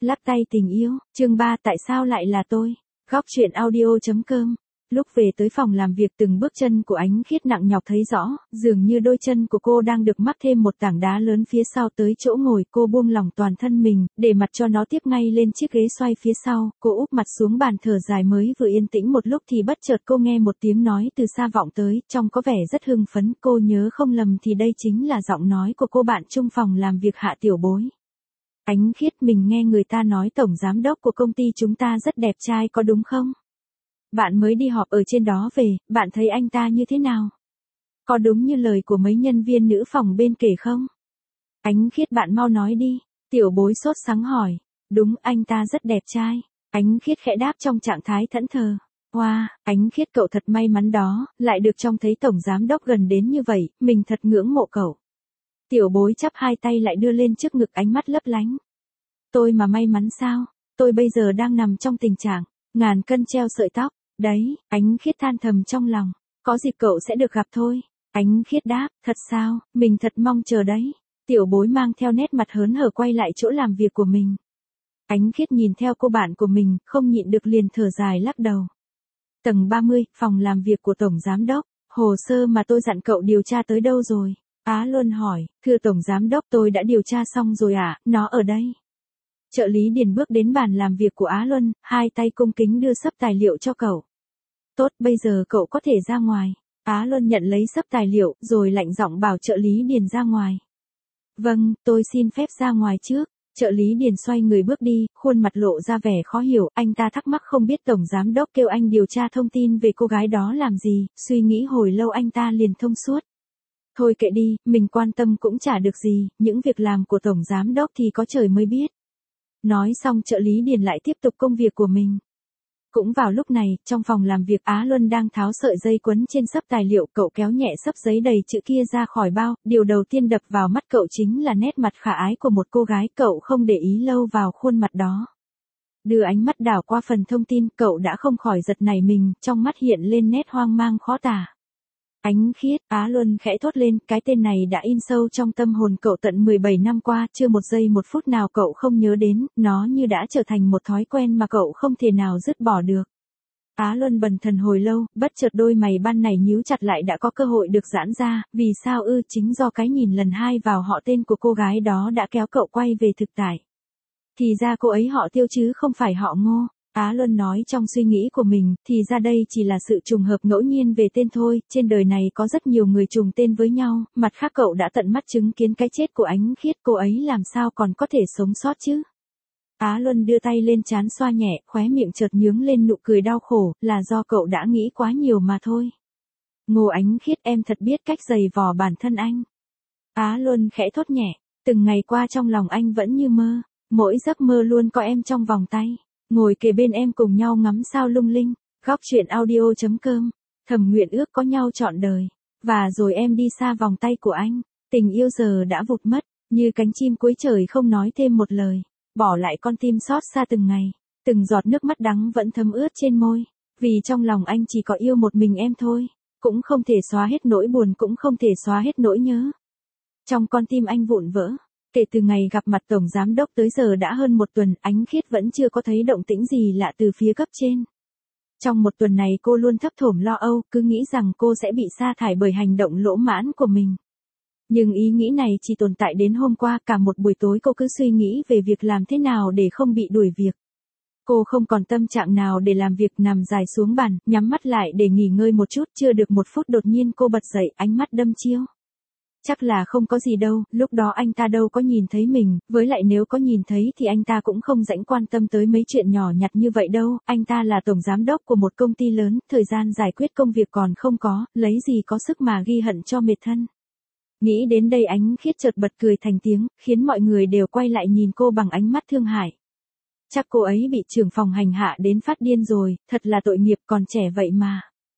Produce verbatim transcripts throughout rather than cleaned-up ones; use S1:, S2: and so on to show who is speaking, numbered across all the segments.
S1: Lắc tay tình yêu, chương ba tại sao lại là tôi? Góc truyện audio chấm com. Lúc về tới phòng làm việc từng bước chân của Ánh Khiết nặng nhọc thấy rõ, dường như đôi chân của cô đang được mắc thêm một tảng đá lớn phía sau tới chỗ ngồi. Cô buông lỏng toàn thân mình, để mặt cho nó tiếp ngay lên chiếc ghế xoay phía sau. Cô úp mặt xuống bàn thở dài, mới vừa yên tĩnh một lúc thì bất chợt cô nghe một tiếng nói từ xa vọng tới, trông có vẻ rất hưng phấn. Cô nhớ không lầm thì đây chính là giọng nói của cô bạn chung phòng làm việc Hạ Tiểu Bối. Ánh Khiết, mình nghe người ta nói tổng giám đốc của công ty chúng ta rất đẹp trai có đúng không? Bạn mới đi họp ở trên đó về, bạn thấy anh ta như thế nào? Có đúng như lời của mấy nhân viên nữ phòng bên kể không? Ánh Khiết, bạn mau nói đi. Tiểu Bối sốt sắng hỏi. Đúng, anh ta rất đẹp trai. Ánh Khiết khẽ đáp trong trạng thái thẫn thờ. Wow, Ánh Khiết, cậu thật may mắn đó, lại được trông thấy tổng giám đốc gần đến như vậy, mình thật ngưỡng mộ cậu. Tiểu Bối chắp hai tay lại đưa lên trước ngực, ánh mắt lấp lánh. Tôi mà may mắn sao? Tôi bây giờ đang nằm trong tình trạng ngàn cân treo sợi tóc. Đấy, Ánh Khiết than thầm trong lòng. Có dịp cậu sẽ được gặp thôi. Ánh Khiết đáp, thật sao, mình thật mong chờ đấy. Tiểu Bối mang theo nét mặt hớn hở quay lại chỗ làm việc của mình. Ánh Khiết nhìn theo cô bạn của mình, không nhịn được liền thở dài lắc đầu. Tầng ba mươi, phòng làm việc của Tổng Giám Đốc. Hồ sơ mà tôi dặn cậu điều tra tới đâu rồi? Á Luân hỏi, thưa Tổng Giám Đốc, tôi đã điều tra xong rồi ạ, à, nó ở đây. Trợ lý Điền bước đến bàn làm việc của Á Luân, hai tay cung kính đưa xấp tài liệu cho cậu. Tốt, bây giờ cậu có thể ra ngoài. Á Luân nhận lấy xấp tài liệu, rồi lạnh giọng bảo trợ lý Điền ra ngoài. Vâng, tôi xin phép ra ngoài trước. Trợ lý Điền xoay người bước đi, khuôn mặt lộ ra vẻ khó hiểu. Anh ta thắc mắc không biết Tổng Giám Đốc kêu anh điều tra thông tin về cô gái đó làm gì. Suy nghĩ hồi lâu anh ta liền thông suốt. Thôi kệ đi, mình quan tâm cũng chả được gì, những việc làm của Tổng Giám Đốc thì có trời mới biết. Nói xong trợ lý Điền lại tiếp tục công việc của mình. Cũng vào lúc này, trong phòng làm việc Á Luân đang tháo sợi dây quấn trên xấp tài liệu, cậu kéo nhẹ xấp giấy đầy chữ kia ra khỏi bao, điều đầu tiên đập vào mắt cậu chính là nét mặt khả ái của một cô gái, cậu không để ý lâu vào khuôn mặt đó. Đưa ánh mắt đảo qua phần thông tin, cậu đã không khỏi giật nảy mình, trong mắt hiện lên nét hoang mang khó tả. Ánh Khiết, Á Luân khẽ thốt lên, cái tên này đã in sâu trong tâm hồn cậu tận mười bảy năm qua, chưa một giây một phút nào cậu không nhớ đến, nó như đã trở thành một thói quen mà cậu không thể nào dứt bỏ được. Á Luân bần thần hồi lâu, bất chợt đôi mày ban này nhíu chặt lại, đã có cơ hội được giãn ra, vì sao ư? Chính do cái nhìn lần hai vào họ tên của cô gái đó đã kéo cậu quay về thực tại. Thì ra cô ấy họ Tiêu chứ không phải họ Ngô. Á Luân nói trong suy nghĩ của mình, thì ra đây chỉ là sự trùng hợp ngẫu nhiên về tên thôi, trên đời này có rất nhiều người trùng tên với nhau, mặt khác cậu đã tận mắt chứng kiến cái chết của Ánh Khiết, cô ấy làm sao còn có thể sống sót chứ? Á Luân đưa tay lên trán xoa nhẹ, khóe miệng chợt nhướng lên nụ cười đau khổ, là do cậu đã nghĩ quá nhiều mà thôi. Ngô Ánh Khiết, em thật biết cách giày vò bản thân anh. Á Luân khẽ thốt nhẹ, từng ngày qua trong lòng anh vẫn như mơ, mỗi giấc mơ luôn có em trong vòng tay. Ngồi kề bên em cùng nhau ngắm sao lung linh. Góc truyện audio chấm com. Thầm nguyện ước có nhau trọn đời. Và rồi em đi xa vòng tay của anh. Tình yêu giờ đã vụt mất, như cánh chim cuối trời không nói thêm một lời. Bỏ lại con tim xót xa từng ngày. Từng giọt nước mắt đắng vẫn thấm ướt trên môi. Vì trong lòng anh chỉ có yêu một mình em thôi. Cũng không thể xóa hết nỗi buồn, cũng không thể xóa hết nỗi nhớ. Trong con tim anh vụn vỡ. Kể từ ngày gặp mặt Tổng Giám Đốc tới giờ đã hơn một tuần, Ánh Khiết vẫn chưa có thấy động tĩnh gì lạ từ phía cấp trên. Trong một tuần này cô luôn thấp thỏm lo âu, cứ nghĩ rằng cô sẽ bị sa thải bởi hành động lỗ mãn của mình. Nhưng ý nghĩ này chỉ tồn tại đến hôm qua, cả một buổi tối cô cứ suy nghĩ về việc làm thế nào để không bị đuổi việc. Cô không còn tâm trạng nào để làm việc, nằm dài xuống bàn, nhắm mắt lại để nghỉ ngơi một chút, chưa được một phút đột nhiên cô bật dậy, ánh mắt đăm chiêu. Chắc là không có gì đâu, lúc đó anh ta đâu có nhìn thấy mình, với lại nếu có nhìn thấy thì anh ta cũng không rảnh quan tâm tới mấy chuyện nhỏ nhặt như vậy đâu, anh ta là tổng giám đốc của một công ty lớn, thời gian giải quyết công việc còn không có, lấy gì có sức mà ghi hận cho mệt thân. Nghĩ đến đây Ánh Khiết chợt bật cười thành tiếng, khiến mọi người đều quay lại nhìn cô bằng ánh mắt thương hại. Chắc cô ấy bị trưởng phòng hành hạ đến phát điên rồi, thật là tội nghiệp, còn trẻ vậy mà.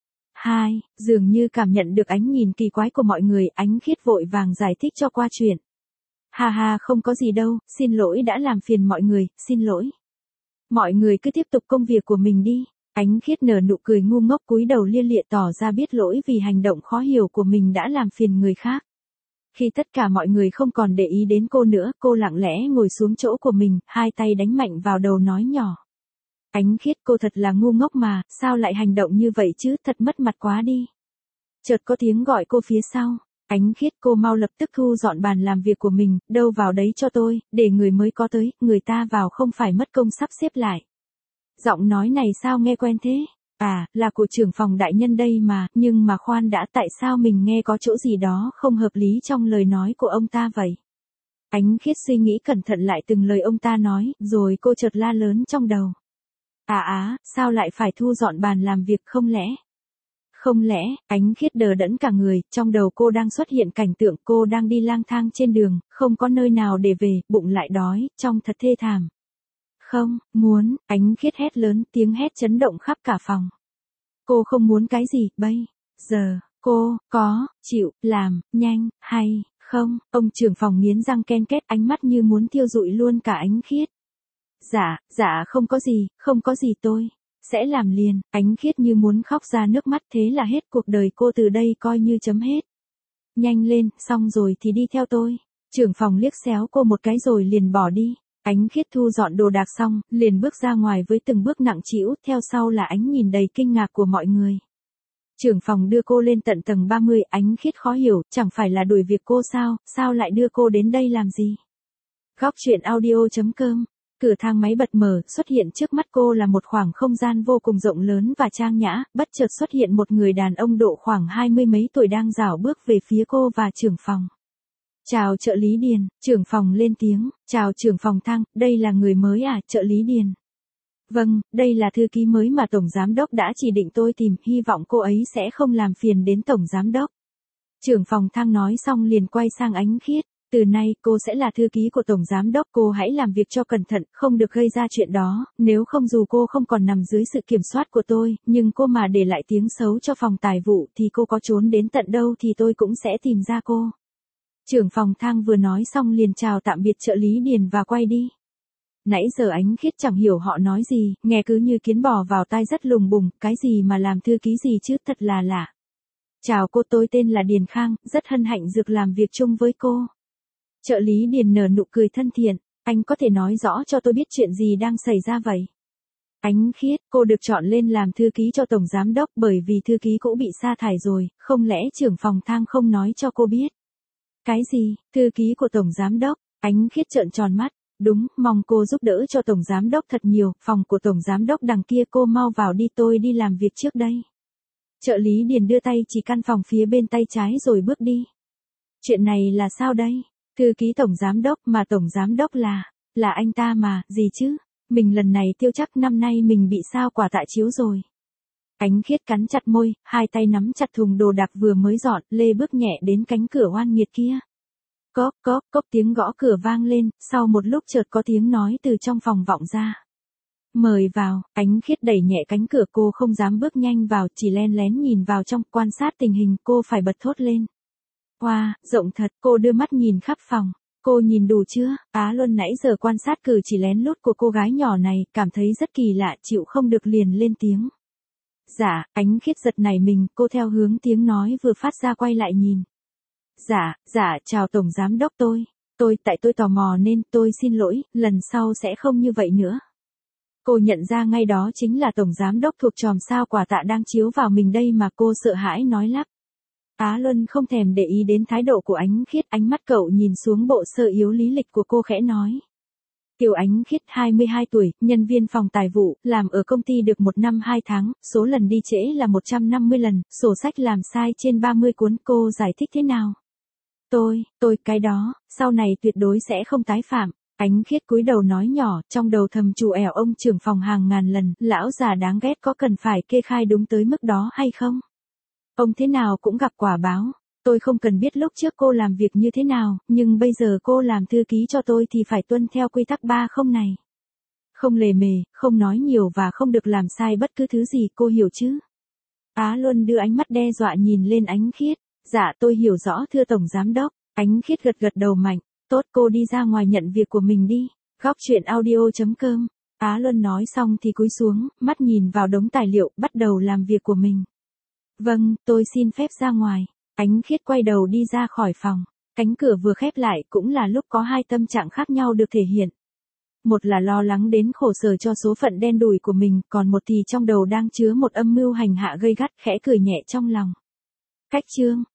S1: Hai, dường như cảm nhận được ánh nhìn kỳ quái của mọi người, Ánh Khiết vội vàng giải thích cho qua chuyện. Ha ha, không có gì đâu, xin lỗi đã làm phiền mọi người, xin lỗi. Mọi người cứ tiếp tục công việc của mình đi. Ánh Khiết nở nụ cười ngu ngốc, cúi đầu lia lịa tỏ ra biết lỗi vì hành động khó hiểu của mình đã làm phiền người khác. Khi tất cả mọi người không còn để ý đến cô nữa, cô lặng lẽ ngồi xuống chỗ của mình, hai tay đánh mạnh vào đầu nói nhỏ. Ánh Khiết, cô thật là ngu ngốc mà, sao lại hành động như vậy chứ, thật mất mặt quá đi. Chợt có tiếng gọi cô phía sau. Ánh Khiết, cô mau lập tức thu dọn bàn làm việc của mình, đâu vào đấy cho tôi, để người mới có tới, người ta vào không phải mất công sắp xếp lại. Giọng nói này sao nghe quen thế? À, là của trưởng phòng đại nhân đây mà, nhưng mà khoan đã, tại sao mình nghe có chỗ gì đó không hợp lý trong lời nói của ông ta vậy? Ánh Khiết suy nghĩ cẩn thận lại từng lời ông ta nói, rồi cô chợt la lớn trong đầu. À á, sao lại phải thu dọn bàn làm việc, không lẽ? Không lẽ, Ánh Khiết đờ đẫn cả người, trong đầu cô đang xuất hiện cảnh tượng cô đang đi lang thang trên đường, không có nơi nào để về, bụng lại đói, trông thật thê thảm. Không, muốn, Ánh Khiết hét lớn, tiếng hét chấn động khắp cả phòng. Cô không muốn cái gì, bây giờ, cô, có, chịu, làm, nhanh, hay, không, ông trưởng phòng nghiến răng ken két, ánh mắt như muốn thiêu rụi luôn cả Ánh Khiết. Dạ, dạ không có gì, không có gì tôi sẽ làm liền. Ánh Khiết như muốn khóc ra nước mắt, thế là hết cuộc đời cô từ đây coi như chấm hết. Nhanh lên, xong rồi thì đi theo tôi. Trưởng phòng liếc xéo cô một cái rồi liền bỏ đi. Ánh Khiết thu dọn đồ đạc xong, liền bước ra ngoài với từng bước nặng trĩu, theo sau là ánh nhìn đầy kinh ngạc của mọi người. Trưởng phòng đưa cô lên tận tầng ba mươi, Ánh Khiết khó hiểu, chẳng phải là đuổi việc cô sao, sao lại đưa cô đến đây làm gì? Góc truyện audio chấm com. Cửa thang máy bật mở, xuất hiện trước mắt cô là một khoảng không gian vô cùng rộng lớn và trang nhã, bất chợt xuất hiện một người đàn ông độ khoảng hai mươi mấy tuổi đang rảo bước về phía cô và trưởng phòng. Chào trợ lý Điền, trưởng phòng lên tiếng, chào trưởng phòng Thang, đây là người mới à, trợ lý Điền. Vâng, đây là thư ký mới mà Tổng Giám Đốc đã chỉ định tôi tìm, hy vọng cô ấy sẽ không làm phiền đến Tổng Giám Đốc. Trưởng phòng Thang nói xong liền quay sang Ánh Khiết. Từ nay, cô sẽ là thư ký của Tổng Giám Đốc, cô hãy làm việc cho cẩn thận, không được gây ra chuyện đó, nếu không dù cô không còn nằm dưới sự kiểm soát của tôi, nhưng cô mà để lại tiếng xấu cho phòng tài vụ thì cô có trốn đến tận đâu thì tôi cũng sẽ tìm ra cô. Trưởng phòng Thang vừa nói xong liền chào tạm biệt trợ lý Điền và quay đi. Nãy giờ Ánh Khiết chẳng hiểu họ nói gì, nghe cứ như kiến bò vào tai rất lùng bùng, cái gì mà làm thư ký gì chứ, thật là lạ. Chào cô, tôi tên là Điền Khang, rất hân hạnh được làm việc chung với cô. Trợ lý Điền nở nụ cười thân thiện, anh có thể nói rõ cho tôi biết chuyện gì đang xảy ra vậy? Ánh Khiết, cô được chọn lên làm thư ký cho Tổng Giám Đốc bởi vì thư ký cũ bị sa thải rồi, không lẽ trưởng phòng Thang không nói cho cô biết? Cái gì, thư ký của Tổng Giám Đốc? Ánh Khiết trợn tròn mắt, đúng, mong cô giúp đỡ cho Tổng Giám Đốc thật nhiều, phòng của Tổng Giám Đốc đằng kia, cô mau vào đi, tôi đi làm việc trước đây. Trợ lý Điền đưa tay chỉ căn phòng phía bên tay trái rồi bước đi. Chuyện này là sao đây? Thư ký Tổng Giám Đốc mà Tổng Giám Đốc là, là anh ta mà, gì chứ? Mình lần này tiêu chắc năm nay mình bị sao quả tạ chiếu rồi. Ánh Khiết cắn chặt môi, hai tay nắm chặt thùng đồ đạc vừa mới dọn, lê bước nhẹ đến cánh cửa oan nghiệt kia. Cóp cóp cóp tiếng gõ cửa vang lên, sau một lúc chợt có tiếng nói từ trong phòng vọng ra. Mời vào, Ánh Khiết đẩy nhẹ cánh cửa, cô không dám bước nhanh vào, chỉ len lén nhìn vào trong, quan sát tình hình, cô phải bật thốt lên. Wow, rộng thật, cô đưa mắt nhìn khắp phòng. Cô nhìn đủ chưa? Á Luân nãy giờ quan sát cử chỉ lén lút của cô gái nhỏ này, cảm thấy rất kỳ lạ, chịu không được liền lên tiếng. Dạ, Ánh Khiết giật nảy mình, cô theo hướng tiếng nói vừa phát ra quay lại nhìn. Dạ, dạ, chào Tổng Giám Đốc tôi. Tôi, tại tôi tò mò nên tôi xin lỗi, lần sau sẽ không như vậy nữa. Cô nhận ra ngay đó chính là Tổng Giám Đốc thuộc chòm sao quả tạ đang chiếu vào mình đây mà, cô sợ hãi nói lắp. Á Luân không thèm để ý đến thái độ của Ánh Khiết, ánh mắt cậu nhìn xuống bộ sơ yếu lý lịch của cô khẽ nói. Kiều Ánh Khiết, hai mươi hai tuổi, nhân viên phòng tài vụ, làm ở công ty được một năm hai tháng, số lần đi trễ là một trăm năm mươi lần, sổ sách làm sai trên ba mươi cuốn, cô giải thích thế nào? Tôi, tôi, cái đó, sau này tuyệt đối sẽ không tái phạm. Ánh Khiết cúi đầu nói nhỏ, trong đầu thầm trù ẻo ông trưởng phòng hàng ngàn lần, lão già đáng ghét, có cần phải kê khai đúng tới mức đó hay không? Ông thế nào cũng gặp quả báo. Tôi không cần biết lúc trước cô làm việc như thế nào, nhưng bây giờ cô làm thư ký cho tôi thì phải tuân theo quy tắc ba không này. Không lề mề, không nói nhiều và không được làm sai bất cứ thứ gì, cô hiểu chứ? Á Luân đưa ánh mắt đe dọa nhìn lên Ánh Khiết. Dạ tôi hiểu rõ thưa Tổng Giám Đốc. Ánh Khiết gật gật đầu mạnh. Tốt, cô đi ra ngoài nhận việc của mình đi. Góc truyện audio chấm com. Á Luân nói xong thì cúi xuống, mắt nhìn vào đống tài liệu, bắt đầu làm việc của mình. Vâng, tôi xin phép ra ngoài. Ánh Khiết quay đầu đi ra khỏi phòng. Cánh cửa vừa khép lại cũng là lúc có hai tâm trạng khác nhau được thể hiện. Một là lo lắng đến khổ sở cho số phận đen đủi của mình, còn một thì trong đầu đang chứa một âm mưu hành hạ gây gắt, khẽ cười nhẹ trong lòng. Cách chương